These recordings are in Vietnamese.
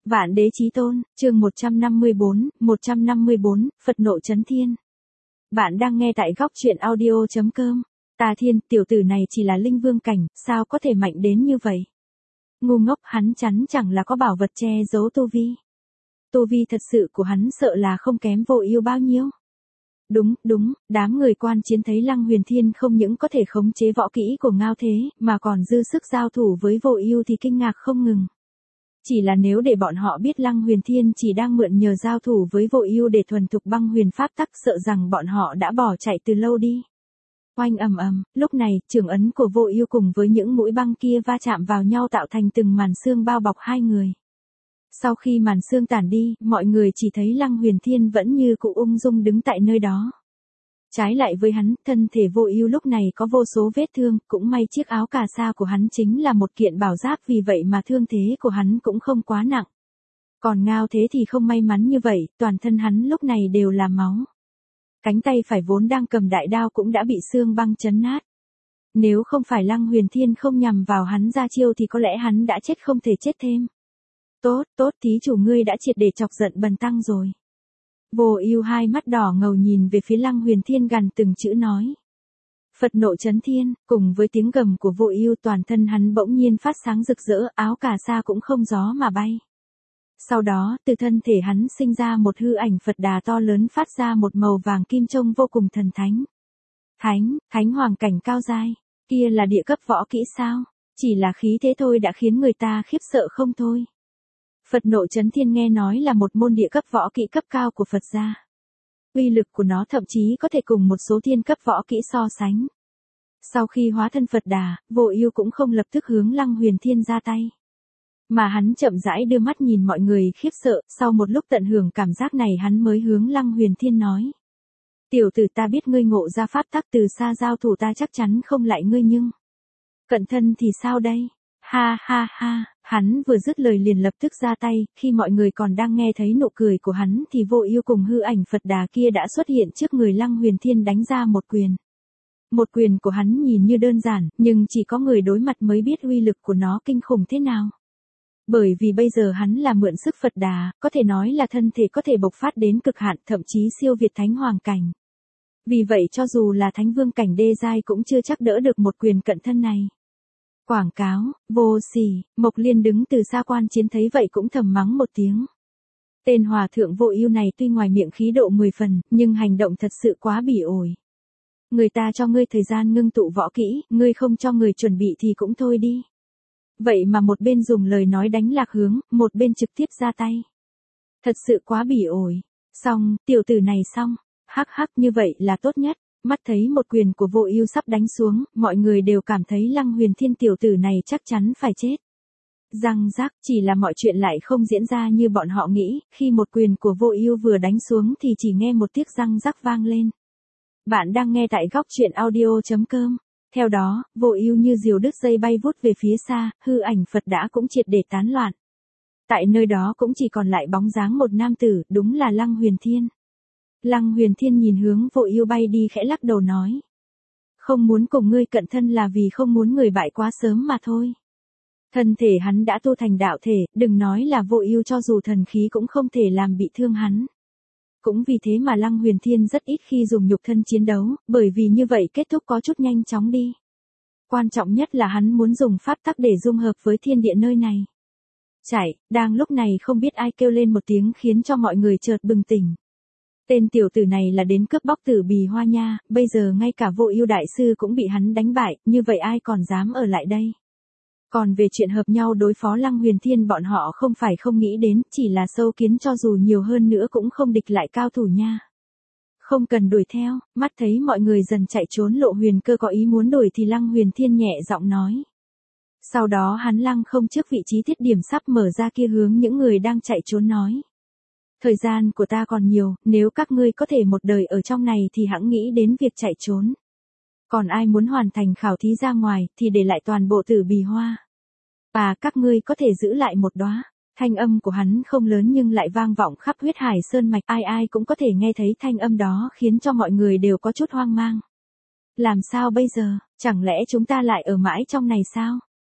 Vạn Đế Chí Tôn, chương 154, Phật nộ chấn thiên. Bạn đang nghe tại góc truyện audio.com. Tà Thiên, tiểu tử này chỉ là linh vương cảnh, sao có thể mạnh đến như vậy? Ngu ngốc, hắn chắn chẳng là có bảo vật che giấu tu vi. Tu vi thật sự của hắn sợ là không kém Vô Ưu bao nhiêu. Đúng, đám người quan chiến thấy Lăng Huyền Thiên không những có thể khống chế võ kỹ của Ngao Thế, mà còn dư sức giao thủ với Vô Ưu thì kinh ngạc không ngừng. Chỉ là nếu để bọn họ biết Lăng Huyền Thiên chỉ đang mượn nhờ giao thủ với Vô Ưu để thuần thục băng huyền pháp tắc, sợ rằng bọn họ đã bỏ chạy từ lâu đi. Oanh ầm ầm, lúc này, trường ấn của Vô Ưu cùng với những mũi băng kia va chạm vào nhau tạo thành từng màn sương bao bọc hai người. Sau khi màn sương tản đi, mọi người chỉ thấy Lăng Huyền Thiên vẫn như cũ ung dung đứng tại nơi đó. Trái lại với hắn, thân thể Vô Ưu lúc này có vô số vết thương, cũng may chiếc áo cà sa của hắn chính là một kiện bảo giáp, vì vậy mà thương thế của hắn cũng không quá nặng. Còn Ngao Thế thì không may mắn như vậy, toàn thân hắn lúc này đều là máu. Cánh tay phải vốn đang cầm đại đao cũng đã bị xương băng chấn nát. Nếu không phải Lăng Huyền Thiên không nhằm vào hắn ra chiêu thì có lẽ hắn đã chết không thể chết thêm. Tốt, thí chủ ngươi đã triệt để chọc giận bần tăng rồi. Vô Ưu hai mắt đỏ ngầu nhìn về phía Lăng Huyền Thiên gần từng chữ nói. Phật nộ chấn thiên, cùng với tiếng gầm của Vô Ưu, toàn thân hắn bỗng nhiên phát sáng rực rỡ, áo cà sa cũng không gió mà bay. Sau đó, từ thân thể hắn sinh ra một hư ảnh Phật Đà to lớn, phát ra một màu vàng kim trông vô cùng thần thánh. Thánh hoàng cảnh cao giai, kia là địa cấp võ kỹ sao? Chỉ là khí thế thôi đã khiến người ta khiếp sợ không thôi. Phật nộ chấn thiên nghe nói là một môn địa cấp võ kỹ cấp cao của Phật gia. Uy lực của nó thậm chí có thể cùng một số thiên cấp võ kỹ so sánh. Sau khi hóa thân Phật Đà, Vô Ưu cũng không lập tức hướng Lăng Huyền Thiên ra tay. Mà hắn chậm rãi đưa mắt nhìn mọi người khiếp sợ, sau một lúc tận hưởng cảm giác này hắn mới hướng Lăng Huyền Thiên nói. Tiểu tử, ta biết ngươi ngộ ra pháp tắc, từ xa giao thủ ta chắc chắn không lại ngươi, nhưng cận thân thì sao đây? Ha, hắn vừa dứt lời liền lập tức ra tay, khi mọi người còn đang nghe thấy nụ cười của hắn thì Vô Ưu cùng hư ảnh Phật Đà kia đã xuất hiện trước người Lăng Huyền Thiên đánh ra một quyền. Một quyền của hắn nhìn như đơn giản, nhưng chỉ có người đối mặt mới biết uy lực của nó kinh khủng thế nào. Bởi vì bây giờ hắn là mượn sức Phật Đà, có thể nói là thân thể có thể bộc phát đến cực hạn, thậm chí siêu việt thánh hoàng cảnh. Vì vậy cho dù là thánh vương cảnh đê giai cũng chưa chắc đỡ được một quyền cận thân này. Quảng cáo, vô sỉ. Mộc Liên đứng từ xa quan chiến thấy vậy cũng thầm mắng một tiếng. Tên hòa thượng Vô Ưu này tuy ngoài miệng khí độ 10 phần, nhưng hành động thật sự quá bỉ ổi. Người ta cho ngươi thời gian ngưng tụ võ kỹ, ngươi không cho người chuẩn bị thì cũng thôi đi. Vậy mà một bên dùng lời nói đánh lạc hướng, một bên trực tiếp ra tay. Thật sự quá bỉ ổi. Xong, tiểu tử này xong. Hắc, như vậy là tốt nhất. Mắt thấy một quyền của Vô Ưu sắp đánh xuống, mọi người đều cảm thấy Lăng Huyền Thiên tiểu tử này chắc chắn phải chết. Răng rắc, chỉ là mọi chuyện lại không diễn ra như bọn họ nghĩ, khi một quyền của Vô Ưu vừa đánh xuống thì chỉ nghe một tiếng răng rắc vang lên. Bạn đang nghe tại góc truyện audio.com. Theo đó, Vô Ưu như diều đứt dây bay vút về phía xa, hư ảnh Phật đã cũng triệt để tán loạn. Tại nơi đó cũng chỉ còn lại bóng dáng một nam tử, đúng là Lăng Huyền Thiên. Lăng Huyền Thiên nhìn hướng Vô Ưu bay đi khẽ lắc đầu nói. Không muốn cùng ngươi cận thân là vì không muốn người bại quá sớm mà thôi. Thân thể hắn đã tu thành đạo thể, đừng nói là Vô Ưu, cho dù thần khí cũng không thể làm bị thương hắn. Cũng vì thế mà Lăng Huyền Thiên rất ít khi dùng nhục thân chiến đấu, bởi vì như vậy kết thúc có chút nhanh chóng đi. Quan trọng nhất là hắn muốn dùng pháp tắc để dung hợp với thiên địa nơi này. Đang lúc này không biết ai kêu lên một tiếng khiến cho mọi người chợt bừng tỉnh. Tên tiểu tử này là đến cướp bóc Tử Bì Hoa nha, bây giờ ngay cả Vô Ưu đại sư cũng bị hắn đánh bại, như vậy ai còn dám ở lại đây. Còn về chuyện hợp nhau đối phó Lăng Huyền Thiên bọn họ không phải không nghĩ đến, chỉ là sâu kiến cho dù nhiều hơn nữa cũng không địch lại cao thủ nha. Không cần đuổi theo, mắt thấy mọi người dần chạy trốn, Lộ Huyền Cơ có ý muốn đuổi thì Lăng Huyền Thiên nhẹ giọng nói. Sau đó hắn lăng không trước vị trí tiết điểm sắp mở ra kia hướng những người đang chạy trốn nói. Thời gian của ta còn nhiều, nếu các ngươi có thể một đời ở trong này thì hẵng nghĩ đến việc chạy trốn. Còn ai muốn hoàn thành khảo thí ra ngoài thì để lại toàn bộ Tử Bì Hoa. Các ngươi có thể giữ lại một đóa. Thanh âm của hắn không lớn nhưng lại vang vọng khắp huyết hải sơn mạch, ai cũng có thể nghe thấy thanh âm đó, khiến cho mọi người đều có chút hoang mang. Làm sao bây giờ, chẳng lẽ chúng ta lại ở mãi trong này sao?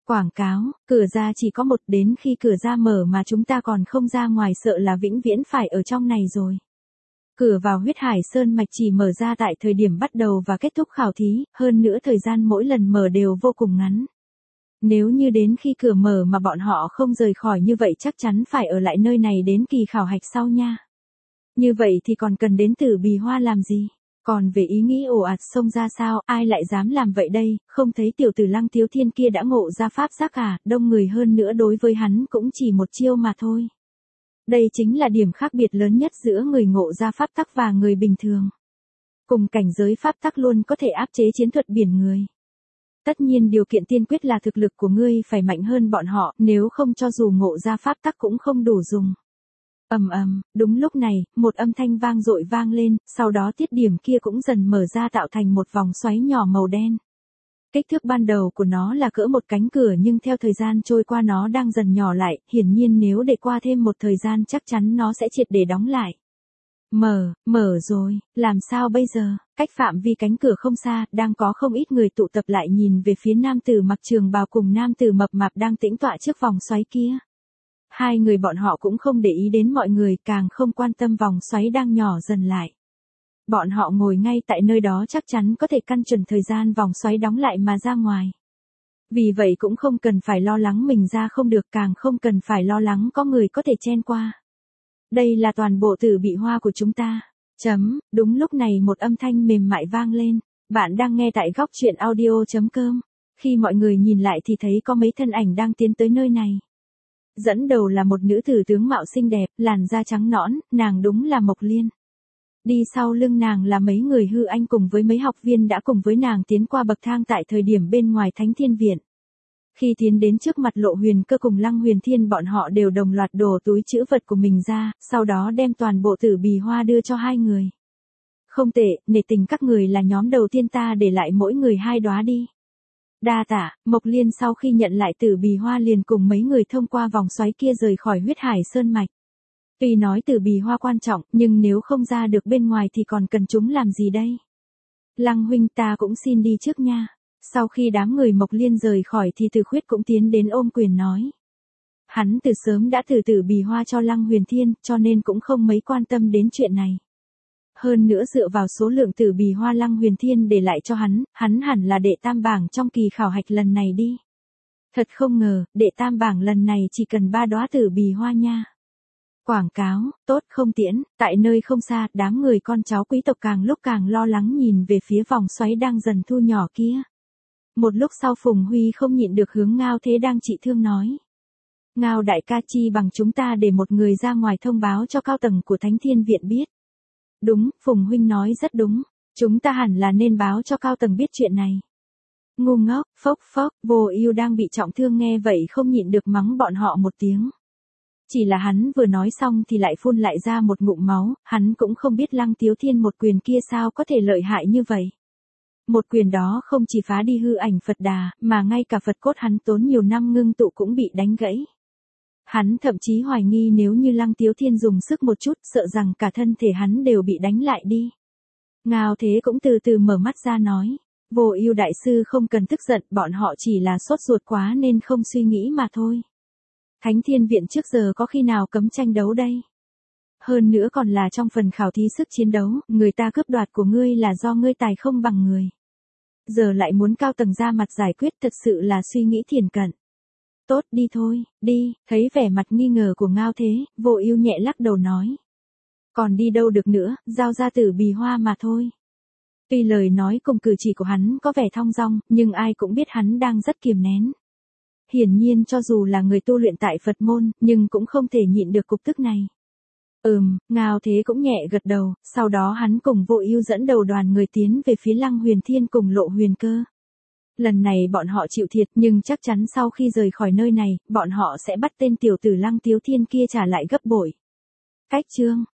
Quảng cáo, cửa ra chỉ có một, đến khi cửa ra mở mà chúng ta còn không ra ngoài sợ là vĩnh viễn phải ở trong này rồi. Cửa vào huyết hải sơn mạch chỉ mở ra tại thời điểm bắt đầu và kết thúc khảo thí, hơn nữa thời gian mỗi lần mở đều vô cùng ngắn. Nếu như đến khi cửa mở mà bọn họ không rời khỏi như vậy chắc chắn phải ở lại nơi này đến kỳ khảo hạch sau nha. Như vậy thì còn cần đến Tử Bì Hoa làm gì? Còn về ý nghĩ ồ ạt xông ra sao, ai lại dám làm vậy đây, không thấy tiểu tử Lăng Tiếu Thiên kia đã ngộ ra pháp giác à, đông người hơn nữa đối với hắn cũng chỉ một chiêu mà thôi. Đây chính là điểm khác biệt lớn nhất giữa người ngộ ra pháp tắc và người bình thường. Cùng cảnh giới pháp tắc luôn có thể áp chế chiến thuật biển người. Tất nhiên điều kiện tiên quyết là thực lực của ngươi phải mạnh hơn bọn họ, nếu không cho dù ngộ ra pháp tắc cũng không đủ dùng. Đúng lúc này, một âm thanh vang dội vang lên, sau đó tiết điểm kia cũng dần mở ra tạo thành một vòng xoáy nhỏ màu đen. Kích thước ban đầu của nó là cỡ một cánh cửa nhưng theo thời gian trôi qua nó đang dần nhỏ lại, hiển nhiên nếu để qua thêm một thời gian chắc chắn nó sẽ triệt để đóng lại. Mở rồi, làm sao bây giờ? Cách phạm vi cánh cửa không xa, đang có không ít người tụ tập lại nhìn về phía nam tử mặc trường bào cùng nam tử mập mạp đang tĩnh tọa trước vòng xoáy kia. Hai người bọn họ cũng không để ý đến mọi người, càng không quan tâm vòng xoáy đang nhỏ dần lại. Bọn họ ngồi ngay tại nơi đó chắc chắn có thể căn chuẩn thời gian vòng xoáy đóng lại mà ra ngoài. Vì vậy cũng không cần phải lo lắng mình ra không được, càng không cần phải lo lắng có người có thể chen qua. Đây là toàn bộ Tử Bị Hoa của chúng ta. Đúng lúc này một âm thanh mềm mại vang lên. Bạn đang nghe tại góc truyện audio.com. Khi mọi người nhìn lại thì thấy có mấy thân ảnh đang tiến tới nơi này. Dẫn đầu là một nữ tử tướng mạo xinh đẹp, làn da trắng nõn, nàng đúng là Mộc Liên. Đi sau lưng nàng là mấy người hư anh cùng với mấy học viên đã cùng với nàng tiến qua bậc thang tại thời điểm bên ngoài Thánh Thiên Viện. Khi tiến đến trước mặt Lộ Huyền Cơ cùng Lăng Huyền Thiên bọn họ đều đồng loạt đổ túi trữ vật của mình ra, sau đó đem toàn bộ Tử Bì Hoa đưa cho hai người. Không tệ, nể tình các người là nhóm đầu tiên ta để lại mỗi người 2 đóa đi. Đa tạ, Mộc Liên sau khi nhận lại Tử Bì Hoa liền cùng mấy người thông qua vòng xoáy kia rời khỏi huyết hải sơn mạch. Tuy nói Tử Bì Hoa quan trọng, nhưng nếu không ra được bên ngoài thì còn cần chúng làm gì đây? Lăng huynh ta cũng xin đi trước nha. Sau khi đám người Mộc Liên rời khỏi thì Từ Khuyết cũng tiến đến ôm quyền nói. Hắn từ sớm đã từ Tử Bì Hoa cho Lăng Huyền Thiên, cho nên cũng không mấy quan tâm đến chuyện này. Hơn nữa dựa vào số lượng Tử Bì Hoa Lăng Huyền Thiên để lại cho hắn hẳn là đệ tam bảng trong kỳ khảo hạch lần này đi. Thật không ngờ, đệ tam bảng lần này chỉ cần 3 đóa Tử Bì Hoa nha. Quảng cáo, tốt không tiễn, tại nơi không xa, đám người con cháu quý tộc càng lúc càng lo lắng nhìn về phía vòng xoáy đang dần thu nhỏ kia. Một lúc sau Phùng Huy không nhịn được hướng Ngao Thế đang trị thương nói. Ngao đại ca chi bằng chúng ta để một người ra ngoài thông báo cho cao tầng của Thánh Thiên Viện biết. Đúng, Phùng Huynh nói rất đúng, chúng ta hẳn là nên báo cho cao tầng biết chuyện này. Ngu ngốc, phốc, Vô Ưu đang bị trọng thương nghe vậy không nhịn được mắng bọn họ một tiếng. Chỉ là hắn vừa nói xong thì lại phun lại ra một ngụm máu, hắn cũng không biết Lăng Tiếu Thiên một quyền kia sao có thể lợi hại như vậy. Một quyền đó không chỉ phá đi hư ảnh Phật Đà, mà ngay cả Phật cốt hắn tốn nhiều năm ngưng tụ cũng bị đánh gãy. Hắn thậm chí hoài nghi nếu như Lăng Tiếu Thiên dùng sức một chút, sợ rằng cả thân thể hắn đều bị đánh lại đi. Ngao Thế cũng từ từ mở mắt ra nói, Vô Ưu đại sư không cần tức giận, bọn họ chỉ là sốt ruột quá nên không suy nghĩ mà thôi. Thánh Thiên Viện trước giờ có khi nào cấm tranh đấu đây? Hơn nữa còn là trong phần khảo thí sức chiến đấu, người ta cướp đoạt của ngươi là do ngươi tài không bằng người. Giờ lại muốn cao tầng ra mặt giải quyết, thật sự là suy nghĩ thiển cận. Tốt, đi thôi, đi, thấy vẻ mặt nghi ngờ của Ngao Thế, Vô Ưu nhẹ lắc đầu nói. Còn đi đâu được nữa, giao ra Tử Bì Hoa mà thôi. Tuy lời nói cùng cử chỉ của hắn có vẻ thong dong, nhưng ai cũng biết hắn đang rất kiềm nén. Hiển nhiên cho dù là người tu luyện tại Phật môn, nhưng cũng không thể nhịn được cục tức này. Ngao Thế cũng nhẹ gật đầu, sau đó hắn cùng Vô Ưu dẫn đầu đoàn người tiến về phía Lăng Huyền Thiên cùng Lộ Huyền Cơ. Lần này bọn họ chịu thiệt nhưng chắc chắn sau khi rời khỏi nơi này, bọn họ sẽ bắt tên tiểu tử Lăng Tiếu Thiên kia trả lại gấp bội. Cách chương